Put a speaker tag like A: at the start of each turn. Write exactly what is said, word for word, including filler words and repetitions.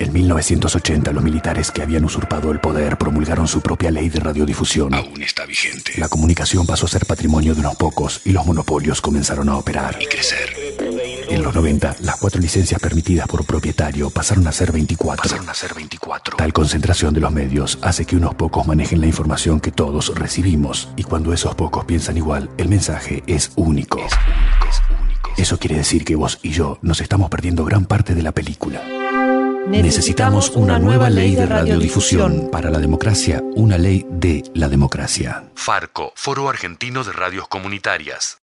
A: En mil novecientos ochenta, los militares que habían usurpado el poder promulgaron su propia ley de radiodifusión.
B: Aún está vigente.
A: La comunicación pasó a ser patrimonio de unos pocos y los monopolios comenzaron a operar
B: Y crecer.
A: En los noventa, las cuatro licencias permitidas por propietario pasaron a ser veinticuatro.
B: Pasaron a ser veinticuatro.
A: Tal concentración de los medios hace que unos pocos manejen la información que todos recibimos. Y cuando esos pocos piensan igual, el mensaje es único.
B: Es único, es único.
A: Eso quiere decir que vos y yo nos estamos perdiendo gran parte de la película.
C: Necesitamos una nueva ley de radiodifusión.
A: Para la democracia, una ley de la democracia.
B: Farco, Foro Argentino de Radios Comunitarias.